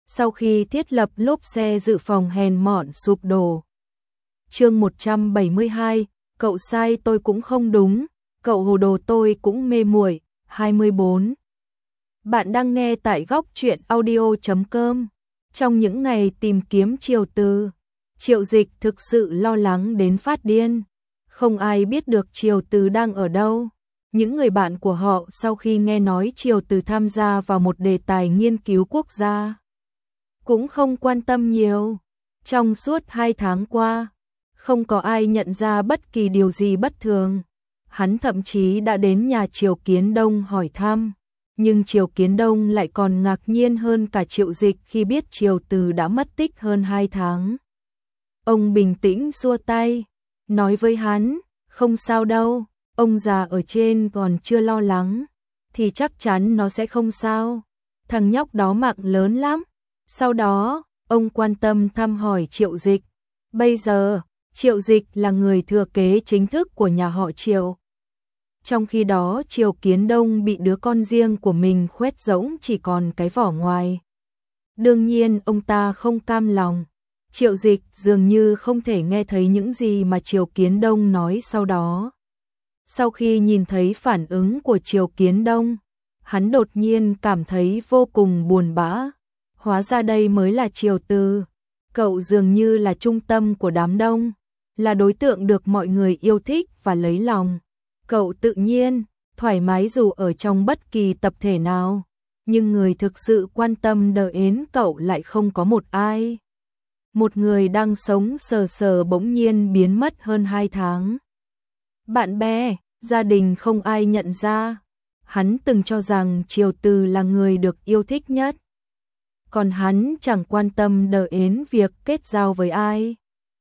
sau khi thiết lập lốp xe dự phòng hèn mọn sụp đổ. Chương 172, cậu sai tôi cũng không đúng, cậu hồ đồ tôi cũng mê muội. 24. Bạn đang nghe tại góc truyện audio.com. Trong những ngày tìm kiếm Triều Từ, Triệu Dịch thực sự lo lắng đến phát điên. Không ai biết được Triều Từ đang ở đâu. Những người bạn của họ sau khi nghe nói Triều Từ tham gia vào một đề tài nghiên cứu quốc gia cũng không quan tâm nhiều. Trong suốt 2 tháng qua, không có ai nhận ra bất kỳ điều gì bất thường. Hắn thậm chí đã đến nhà Triều Kiến Đông hỏi thăm, nhưng Triều Kiến Đông lại còn ngạc nhiên hơn cả Triệu Dịch khi biết Triều Từ đã mất tích hơn 2 tháng. Ông bình tĩnh xua tay, nói với hắn, không sao đâu, ông già ở trên còn chưa lo lắng, thì chắc chắn nó sẽ không sao. Thằng nhóc đó mạng lớn lắm. Sau đó, ông quan tâm thăm hỏi Triệu Dịch. Bây giờ, Triệu Dịch là người thừa kế chính thức của nhà họ Triệu. Trong khi đó Triều Kiến Đông bị đứa con riêng của mình khoét rỗng chỉ còn cái vỏ ngoài. Đương nhiên ông ta không cam lòng. Triệu Dịch dường như không thể nghe thấy những gì mà Triều Kiến Đông nói sau đó. Sau khi nhìn thấy phản ứng của Triều Kiến Đông, hắn đột nhiên cảm thấy vô cùng buồn bã. Hóa ra đây mới là Triều Từ. Cậu dường như là trung tâm của đám đông, là đối tượng được mọi người yêu thích và lấy lòng. Cậu tự nhiên, thoải mái dù ở trong bất kỳ tập thể nào, nhưng người thực sự quan tâm đến cậu lại không có một ai. Một người đang sống sờ sờ bỗng nhiên biến mất hơn 2 tháng. Bạn bè, gia đình không ai nhận ra. Hắn từng cho rằng Triều Từ là người được yêu thích nhất. Còn hắn chẳng quan tâm đến việc kết giao với ai,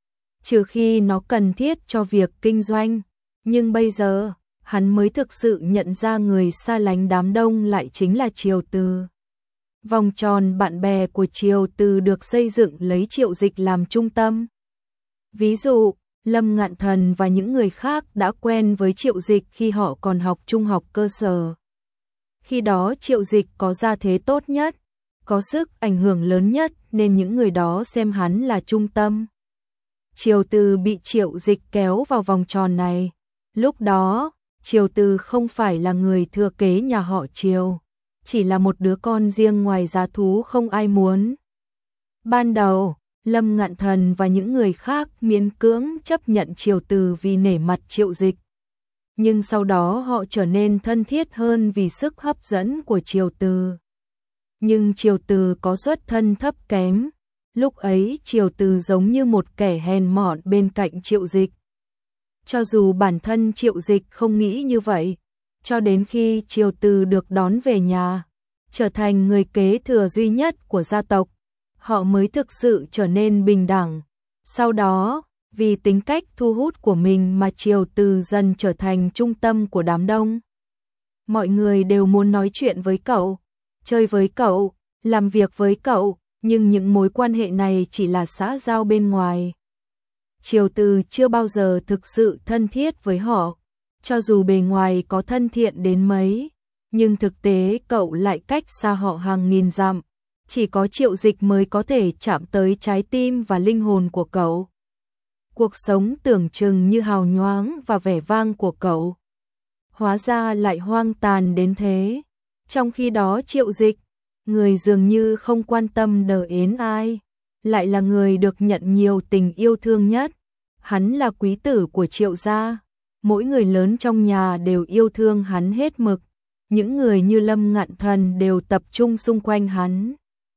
trừ khi nó cần thiết cho việc kinh doanh. Nhưng bây giờ, hắn mới thực sự nhận ra người xa lánh đám đông lại chính là Triều Từ. Vòng tròn bạn bè của Triều Từ được xây dựng lấy Triệu Dịch làm trung tâm. Ví dụ, Lâm Ngạn Thần và những người khác đã quen với Triệu Dịch khi họ còn học trung học cơ sở. Khi đó Triệu Dịch có gia thế tốt nhất, có sức ảnh hưởng lớn nhất nên những người đó xem hắn là trung tâm. Triều Từ bị Triệu Dịch kéo vào vòng tròn này. Lúc đó, Triều Từ không phải là người thừa kế nhà họ Triều, chỉ là một đứa con riêng ngoài giá thú không ai muốn. Ban đầu, Lâm Ngạn Thần và những người khác miễn cưỡng chấp nhận Triều Từ vì nể mặt Triệu Dịch. Nhưng sau đó họ trở nên thân thiết hơn vì sức hấp dẫn của Triều Từ. Nhưng Triều Từ có xuất thân thấp kém. Lúc ấy Triều Từ giống như một kẻ hèn mọn bên cạnh Triệu Dịch. Cho dù bản thân Triệu Dịch không nghĩ như vậy, cho đến khi Triều Từ được đón về nhà, trở thành người kế thừa duy nhất của gia tộc, họ mới thực sự trở nên bình đẳng. Sau đó, vì tính cách thu hút của mình mà Triều Từ dần trở thành trung tâm của đám đông. Mọi người đều muốn nói chuyện với cậu, chơi với cậu, làm việc với cậu, nhưng những mối quan hệ này chỉ là xã giao bên ngoài. Triều Từ chưa bao giờ thực sự thân thiết với họ, cho dù bề ngoài có thân thiện đến mấy, nhưng thực tế cậu lại cách xa họ hàng nghìn dặm. Chỉ có Triệu Dịch mới có thể chạm tới trái tim và linh hồn của cậu. Cuộc sống tưởng chừng như hào nhoáng và vẻ vang của cậu, hóa ra lại hoang tàn đến thế. Trong khi đó Triệu Dịch, người dường như không quan tâm đến ai, lại là người được nhận nhiều tình yêu thương nhất. Hắn là quý tử của Triệu gia, mỗi người lớn trong nhà đều yêu thương hắn hết mực. Những người như Lâm Ngạn Thần đều tập trung xung quanh hắn.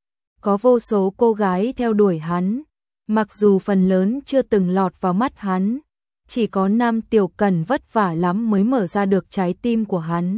Có vô số cô gái theo đuổi hắn, mặc dù phần lớn chưa từng lọt vào mắt hắn. Chỉ có Nam Tiểu Cẩn vất vả lắm mới mở ra được trái tim của hắn.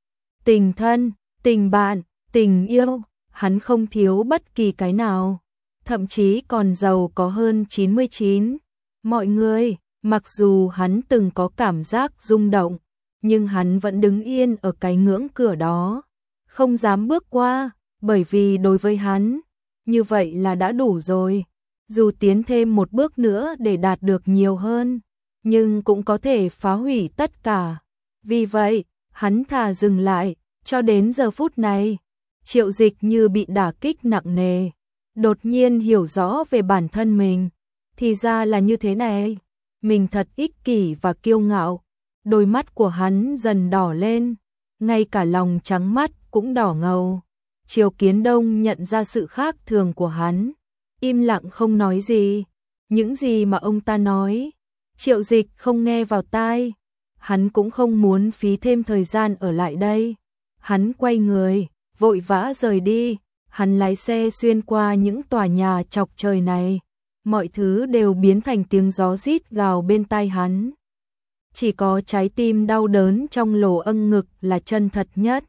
Tình thân, tình bạn, tình yêu, hắn không thiếu bất kỳ cái nào, thậm chí còn giàu có hơn 99. Mọi người, mặc dù hắn từng có cảm giác rung động, nhưng hắn vẫn đứng yên ở cái ngưỡng cửa đó, không dám bước qua, bởi vì đối với hắn, như vậy là đã đủ rồi. Dù tiến thêm một bước nữa để đạt được nhiều hơn, nhưng cũng có thể phá hủy tất cả. Vì vậy, hắn thà dừng lại. Cho đến giờ phút này, Triệu Dịch như bị đả kích nặng nề. đột nhiên hiểu rõ về bản thân mình. Thì ra là như thế này, mình thật ích kỷ và kiêu ngạo. Đôi mắt của hắn dần đỏ lên, ngay cả lòng trắng mắt cũng đỏ ngầu. Triều Kiến Đông nhận ra sự khác thường của hắn, im lặng không nói gì. Những gì mà ông ta nói, Triệu Dịch không nghe vào tai. Hắn cũng không muốn phí thêm thời gian ở lại đây. Hắn quay người, vội vã rời đi. Hắn lái xe xuyên qua những tòa nhà chọc trời này. Mọi thứ đều biến thành tiếng gió rít gào bên tai hắn. Chỉ có trái tim đau đớn trong lỗ âng ngực là chân thật nhất.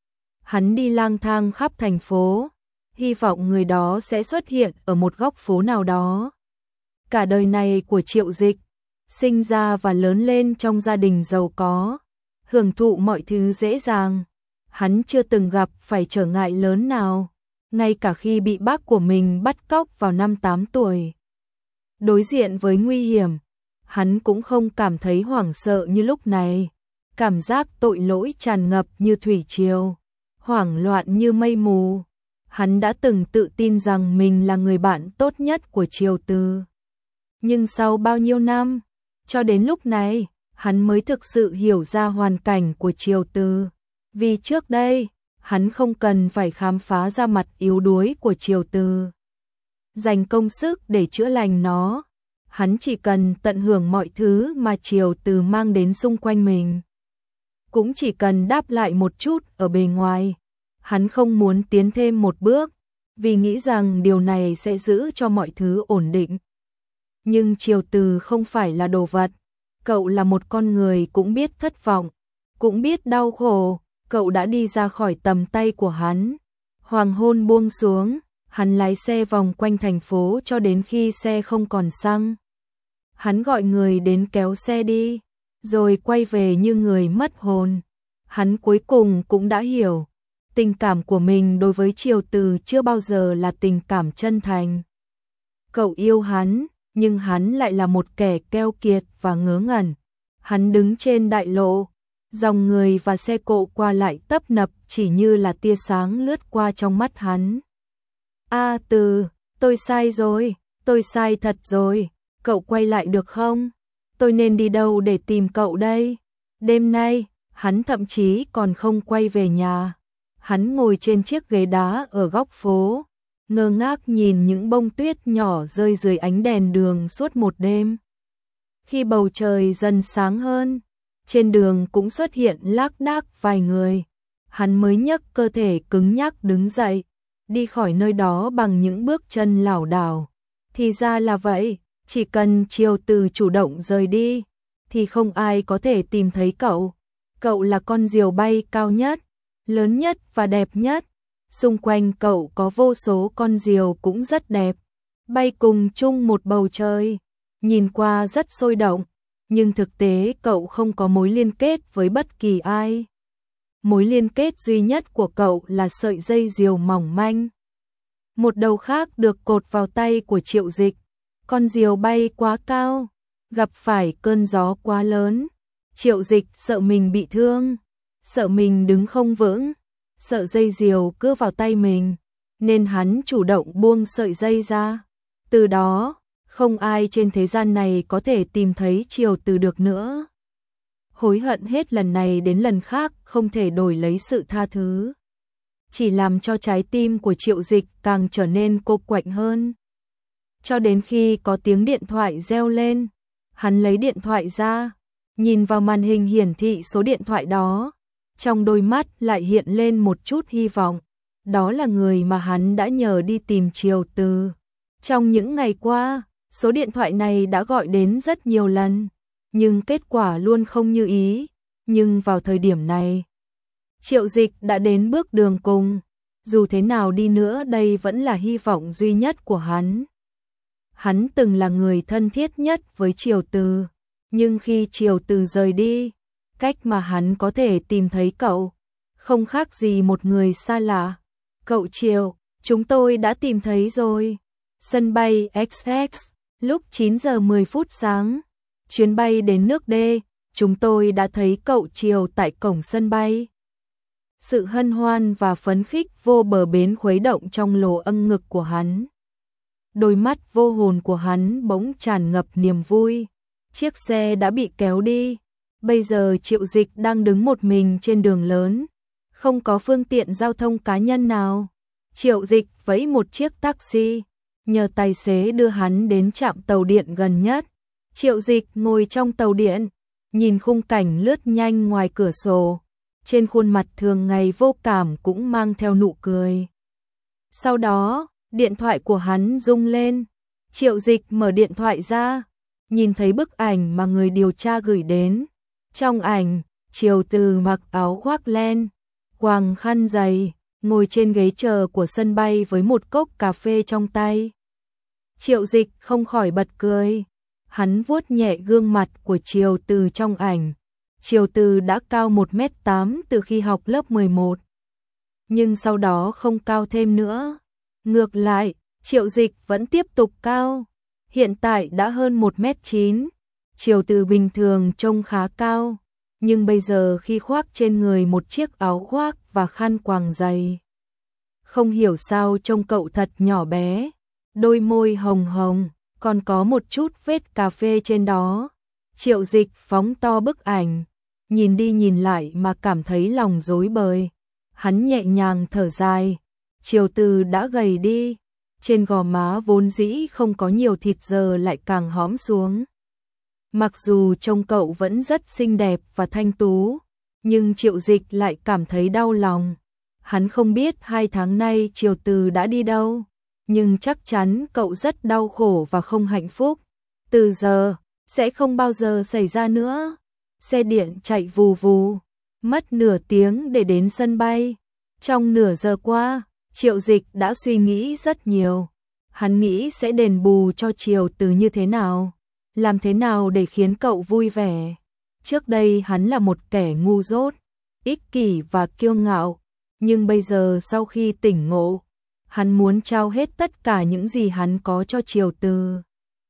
Hắn đi lang thang khắp thành phố, hy vọng người đó sẽ xuất hiện ở một góc phố nào đó. Cả đời này của Triệu Dịch, sinh ra và lớn lên trong gia đình giàu có, hưởng thụ mọi thứ dễ dàng. Hắn chưa từng gặp phải trở ngại lớn nào, ngay cả khi bị bác của mình bắt cóc vào năm 8 tuổi. Đối diện với nguy hiểm, hắn cũng không cảm thấy hoảng sợ như lúc này. Cảm giác tội lỗi tràn ngập như thủy triều, hoảng loạn như mây mù. Hắn đã từng tự tin rằng mình là người bạn tốt nhất của Triều Từ. Nhưng sau bao nhiêu năm, cho đến lúc này, hắn mới thực sự hiểu ra hoàn cảnh của Triều Từ. Vì trước đây, hắn không cần phải khám phá ra mặt yếu đuối của Triều Từ, dành công sức để chữa lành nó. Hắn chỉ cần tận hưởng mọi thứ mà Triều Từ mang đến xung quanh mình. Cũng chỉ cần đáp lại một chút ở bề ngoài. Hắn không muốn tiến thêm một bước, vì nghĩ rằng điều này sẽ giữ cho mọi thứ ổn định. Nhưng Triều Từ không phải là đồ vật. Cậu là một con người cũng biết thất vọng, cũng biết đau khổ. Cậu đã đi ra khỏi tầm tay của hắn. Hoàng hôn buông xuống, hắn lái xe vòng quanh thành phố cho đến khi xe không còn xăng. Hắn gọi người đến kéo xe đi, rồi quay về như người mất hồn. Hắn cuối cùng cũng đã hiểu, tình cảm của mình đối với Triều Từ chưa bao giờ là tình cảm chân thành. Cậu yêu hắn, nhưng hắn lại là một kẻ keo kiệt và ngớ ngẩn. Hắn đứng trên đại lộ, dòng người và xe cộ qua lại tấp nập chỉ như là tia sáng lướt qua trong mắt hắn. Từ, tôi sai rồi, tôi sai thật rồi, cậu quay lại được không? Tôi nên đi đâu để tìm cậu đây? Đêm nay, hắn thậm chí còn không quay về nhà. Hắn ngồi trên chiếc ghế đá ở góc phố, ngơ ngác nhìn những bông tuyết nhỏ rơi dưới ánh đèn đường suốt một đêm. Khi bầu trời dần sáng hơn, trên đường cũng xuất hiện lác đác vài người. Hắn mới nhấc cơ thể cứng nhắc đứng dậy, đi khỏi nơi đó bằng những bước chân lảo đảo. Thì ra là vậy, chỉ cần Triều Từ chủ động rời đi, thì không ai có thể tìm thấy cậu. Cậu là con diều bay cao nhất, lớn nhất và đẹp nhất. Xung quanh cậu có vô số con diều cũng rất đẹp, bay cùng chung một bầu trời, nhìn qua rất sôi động. Nhưng thực tế cậu không có mối liên kết với bất kỳ ai. Mối liên kết duy nhất của cậu là sợi dây diều mỏng manh. Một đầu khác được cột vào tay của Triệu Dịch. Con diều bay quá cao, gặp phải cơn gió quá lớn. Triệu Dịch sợ mình bị thương, sợ mình đứng không vững, sợ dây diều cứa vào tay mình, nên hắn chủ động buông sợi dây ra. Từ đó, không ai trên thế gian này có thể tìm thấy Triều Từ được nữa. Hối hận hết lần này đến lần khác không thể đổi lấy sự tha thứ, chỉ làm cho trái tim của Triệu Dịch càng trở nên cô quạnh hơn. Cho đến khi có tiếng điện thoại reo lên, hắn lấy điện thoại ra, nhìn vào màn hình hiển thị số điện thoại đó, trong đôi mắt lại hiện lên một chút hy vọng. Đó là người mà hắn đã nhờ đi tìm Triều Từ. Trong những ngày qua, số điện thoại này đã gọi đến rất nhiều lần, nhưng kết quả luôn không như ý. Nhưng vào thời điểm này, Triệu Dịch đã đến bước đường cùng. Dù thế nào đi nữa đây vẫn là hy vọng duy nhất của hắn. Hắn từng là người thân thiết nhất với Triều Từ, nhưng khi Triều Từ rời đi, cách mà hắn có thể tìm thấy cậu không khác gì một người xa lạ. Cậu Triều, chúng tôi đã tìm thấy rồi. Sân bay XX, lúc 9 giờ 10 phút sáng, chuyến bay đến nước D, chúng tôi đã thấy cậu Triều tại cổng sân bay. Sự hân hoan và phấn khích vô bờ bến khuấy động trong lỗ âng ngực của hắn. Đôi mắt vô hồn của hắn bỗng tràn ngập niềm vui. Chiếc xe đã bị kéo đi. Bây giờ Triệu Dịch đang đứng một mình trên đường lớn. Không có phương tiện giao thông cá nhân nào. Triệu Dịch vẫy một chiếc taxi, nhờ tài xế đưa hắn đến trạm tàu điện gần nhất. Triệu Dịch ngồi trong tàu điện, nhìn khung cảnh lướt nhanh ngoài cửa sổ. Trên khuôn mặt thường ngày vô cảm cũng mang theo nụ cười. Sau đó, điện thoại của hắn rung lên. Triệu Dịch mở điện thoại ra, nhìn thấy bức ảnh mà người điều tra gửi đến. Trong ảnh, Triều Từ mặc áo khoác len, quàng khăn dày, ngồi trên ghế chờ của sân bay với một cốc cà phê trong tay. Triệu Dịch không khỏi bật cười. Hắn vuốt nhẹ gương mặt của Triều Từ trong ảnh. Triều Từ đã cao 1m8 từ khi học lớp 11. Nhưng sau đó không cao thêm nữa. Ngược lại, Triệu Dịch vẫn tiếp tục cao. Hiện tại đã hơn 1m9. Triều Từ bình thường trông khá cao. Nhưng bây giờ khi khoác trên người một chiếc áo khoác và khăn quàng dày, không hiểu sao trông cậu thật nhỏ bé. Đôi môi hồng hồng, còn có một chút vết cà phê trên đó. Triệu Dịch phóng to bức ảnh, nhìn đi nhìn lại mà cảm thấy lòng rối bời. Hắn nhẹ nhàng thở dài. Triều Từ đã gầy đi, trên gò má vốn dĩ không có nhiều thịt giờ lại càng hõm xuống. Mặc dù trông cậu vẫn rất xinh đẹp và thanh tú, nhưng Triệu Dịch lại cảm thấy đau lòng. Hắn không biết 2 tháng nay Triều Từ đã đi đâu, nhưng chắc chắn cậu rất đau khổ và không hạnh phúc. Từ giờ, sẽ không bao giờ xảy ra nữa. Xe điện chạy vù vù, mất nửa tiếng để đến sân bay. Trong nửa giờ qua, Triệu Dịch đã suy nghĩ rất nhiều. Hắn nghĩ sẽ đền bù cho Triều Từ như thế nào, làm thế nào để khiến cậu vui vẻ. Trước đây hắn là một kẻ ngu dốt, ích kỷ và kiêu ngạo, nhưng bây giờ sau khi tỉnh ngộ, hắn muốn trao hết tất cả những gì hắn có cho Triều Từ.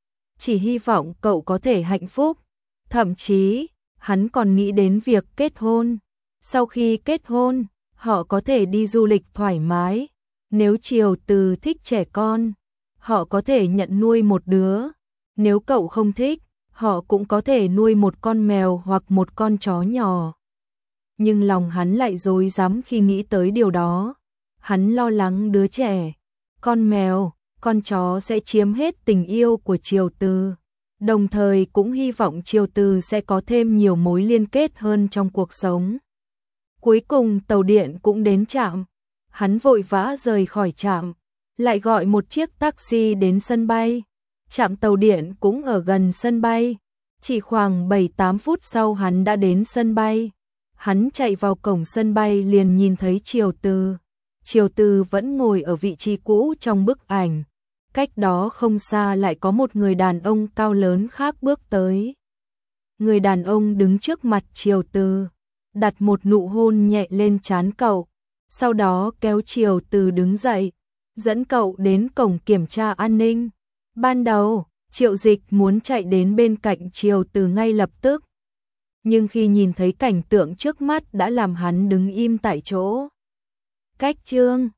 Chỉ hy vọng cậu có thể hạnh phúc. Thậm chí, hắn còn nghĩ đến việc kết hôn. Sau khi kết hôn, họ có thể đi du lịch thoải mái. Nếu Triều Từ thích trẻ con, họ có thể nhận nuôi một đứa. Nếu cậu không thích, họ cũng có thể nuôi một con mèo hoặc một con chó nhỏ. Nhưng lòng hắn lại rối rắm khi nghĩ tới điều đó. Hắn lo lắng đứa trẻ, con mèo, con chó sẽ chiếm hết tình yêu của Triều Từ. Đồng thời cũng hy vọng Triều Từ sẽ có thêm nhiều mối liên kết hơn trong cuộc sống. Cuối cùng tàu điện cũng đến trạm. Hắn vội vã rời khỏi trạm, lại gọi một chiếc taxi đến sân bay. Trạm tàu điện cũng ở gần sân bay. Chỉ khoảng 7-8 phút sau hắn đã đến sân bay. Hắn chạy vào cổng sân bay liền nhìn thấy Triều Từ. Triều Từ vẫn ngồi ở vị trí cũ trong bức ảnh. Cách đó không xa lại có một người đàn ông cao lớn khác bước tới. Người đàn ông đứng trước mặt Triều Từ, đặt một nụ hôn nhẹ lên trán cậu. Sau đó kéo Triều Từ đứng dậy, dẫn cậu đến cổng kiểm tra an ninh. Ban đầu, Triệu Dịch muốn chạy đến bên cạnh Triều Từ ngay lập tức. Nhưng khi nhìn thấy cảnh tượng trước mắt đã làm hắn đứng im tại chỗ. Cách chương